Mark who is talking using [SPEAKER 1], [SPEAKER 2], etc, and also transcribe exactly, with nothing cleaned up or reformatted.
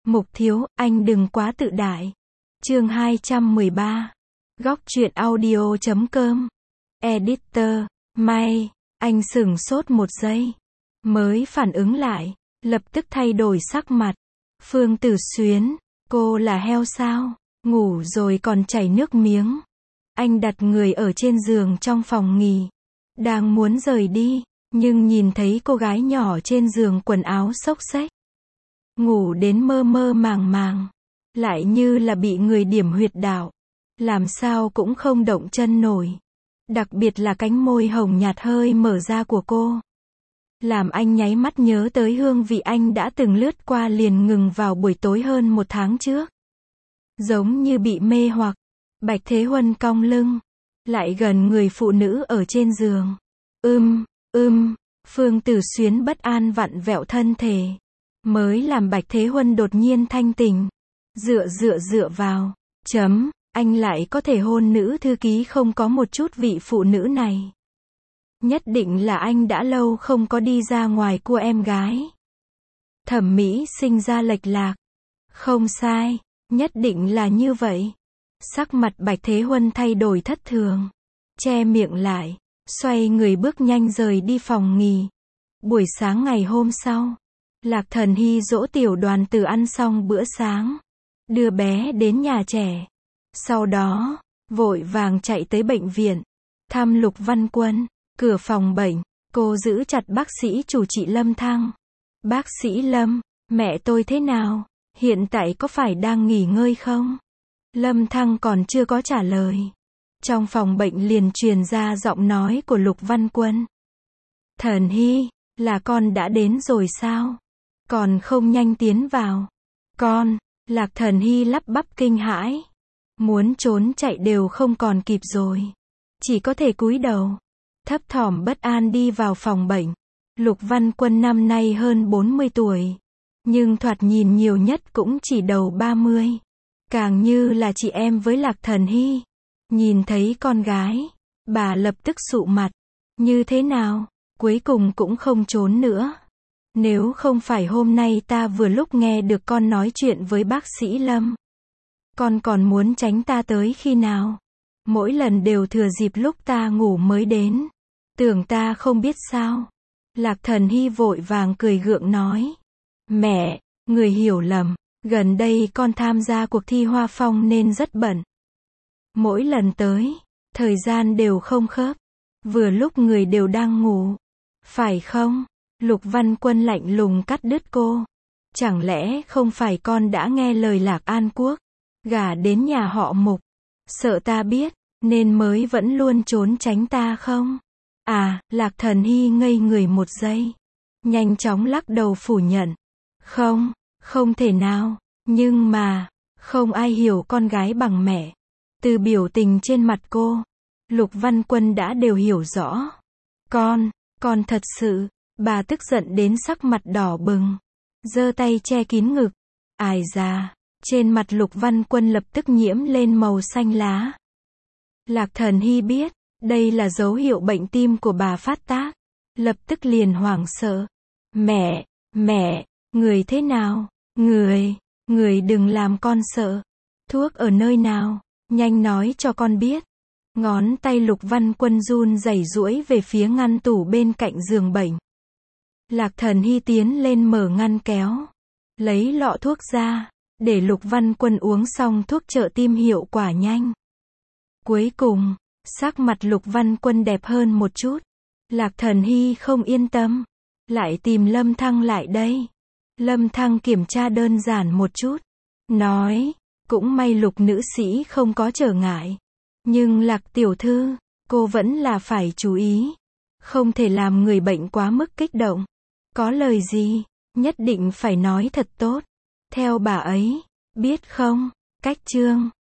[SPEAKER 1] Mục thiếu, anh đừng quá tự đại. Chương hai trăm mười ba. Góc truyện audio chấm com. Editor, May, anh sửng sốt một giây. Mới phản ứng lại, lập tức thay đổi sắc mặt. Phương Tử Xuyến, cô là heo sao? Ngủ rồi còn chảy nước miếng. Anh đặt người ở trên giường trong phòng nghỉ. Đang muốn rời đi, nhưng nhìn thấy cô gái nhỏ trên giường quần áo xốc xếch. Ngủ đến mơ mơ màng màng. Lại như là bị người điểm huyệt đạo. Làm sao cũng không động chân nổi. Đặc biệt là cánh môi hồng nhạt hơi mở ra của cô. Làm anh nháy mắt nhớ tới hương vị anh đã từng lướt qua liền ngừng vào buổi tối hơn một tháng trước. Giống như bị mê hoặc. Bạch Thế Huân cong lưng. Lại gần người phụ nữ ở trên giường. Ưm, ưm, Phương Tử Xuyến bất an vặn vẹo thân thể. Mới làm Bạch Thế Huân đột nhiên thanh tỉnh. Dựa dựa dựa vào. Chấm, anh lại có thể hôn nữ thư ký không có một chút vị phụ nữ này. Nhất định là anh đã lâu không có đi ra ngoài cua em gái. Thẩm mỹ sinh ra lệch lạc. Không sai, nhất định là như vậy. Sắc mặt Bạch Thế Huân thay đổi thất thường. Che miệng lại, xoay người bước nhanh rời đi phòng nghỉ. Buổi sáng ngày hôm sau, Lạc Thần Hy dỗ tiểu đoàn tử ăn xong bữa sáng. Đưa bé đến nhà trẻ. Sau đó, vội vàng chạy tới bệnh viện. Thăm Lục Văn Quân. Cửa phòng bệnh, cô giữ chặt bác sĩ chủ trị Lâm Thăng. Bác sĩ Lâm, mẹ tôi thế nào? Hiện tại có phải đang nghỉ ngơi không? Lâm Thăng còn chưa có trả lời. Trong phòng bệnh liền truyền ra giọng nói của Lục Văn Quân. Thần Hy, là con đã đến rồi sao? Còn không nhanh tiến vào. Con, Lạc Thần Hy lắp bắp kinh hãi. Muốn trốn chạy đều không còn kịp rồi. Chỉ có thể cúi đầu. Thấp thỏm bất an đi vào phòng bệnh. Lục Văn Quân năm nay hơn bốn mươi tuổi. Nhưng thoạt nhìn nhiều nhất cũng chỉ đầu ba mươi. Càng như là chị em với Lạc Thần Hy. Nhìn thấy con gái, bà lập tức sụ mặt. Như thế nào, cuối cùng cũng không trốn nữa. Nếu không phải hôm nay ta vừa lúc nghe được con nói chuyện với bác sĩ Lâm. Con còn muốn tránh ta tới khi nào? Mỗi lần đều thừa dịp lúc ta ngủ mới đến. Tưởng ta không biết sao? Lạc Thần Hy vội vàng cười gượng nói. Mẹ, người hiểu lầm. Gần đây con tham gia cuộc thi Hoa Phong nên rất bận. Mỗi lần tới, thời gian đều không khớp. Vừa lúc người đều đang ngủ. Phải không? Lục Văn Quân lạnh lùng cắt đứt cô. Chẳng lẽ không phải con đã nghe lời Lạc An Quốc, gả đến nhà họ Mục, sợ ta biết, nên mới vẫn luôn trốn tránh ta không? À, Lạc Thần Hy ngây người một giây. Nhanh chóng lắc đầu phủ nhận. Không, không thể nào, nhưng mà, không ai hiểu con gái bằng mẹ. Từ biểu tình trên mặt cô, Lục Văn Quân đã đều hiểu rõ. Con, con thật sự, bà tức giận đến sắc mặt đỏ bừng. Giơ tay che kín ngực. Ai da, trên mặt Lục Văn Quân lập tức nhiễm lên màu xanh lá. Lạc Thần Hy biết, đây là dấu hiệu bệnh tim của bà phát tác. Lập tức liền hoảng sợ. Mẹ, mẹ, người thế nào? Người, người đừng làm con sợ. Thuốc ở nơi nào? Nhanh nói cho con biết. Ngón tay Lục Văn Quân run rẩy duỗi về phía ngăn tủ bên cạnh giường bệnh. Lạc Thần Hy tiến lên mở ngăn kéo. Lấy lọ thuốc ra, để Lục Văn Quân uống xong thuốc trợ tim hiệu quả nhanh. Cuối cùng, sắc mặt Lục Văn Quân đẹp hơn một chút. Lạc Thần Hy không yên tâm. Lại tìm Lâm Thăng lại đây. Lâm Thăng kiểm tra đơn giản một chút. Nói, cũng may Lục nữ sĩ không có trở ngại. Nhưng Lạc tiểu thư, cô vẫn là phải chú ý. Không thể làm người bệnh quá mức kích động. Có lời gì, nhất định phải nói thật tốt. Theo bà ấy, biết không? Cách chương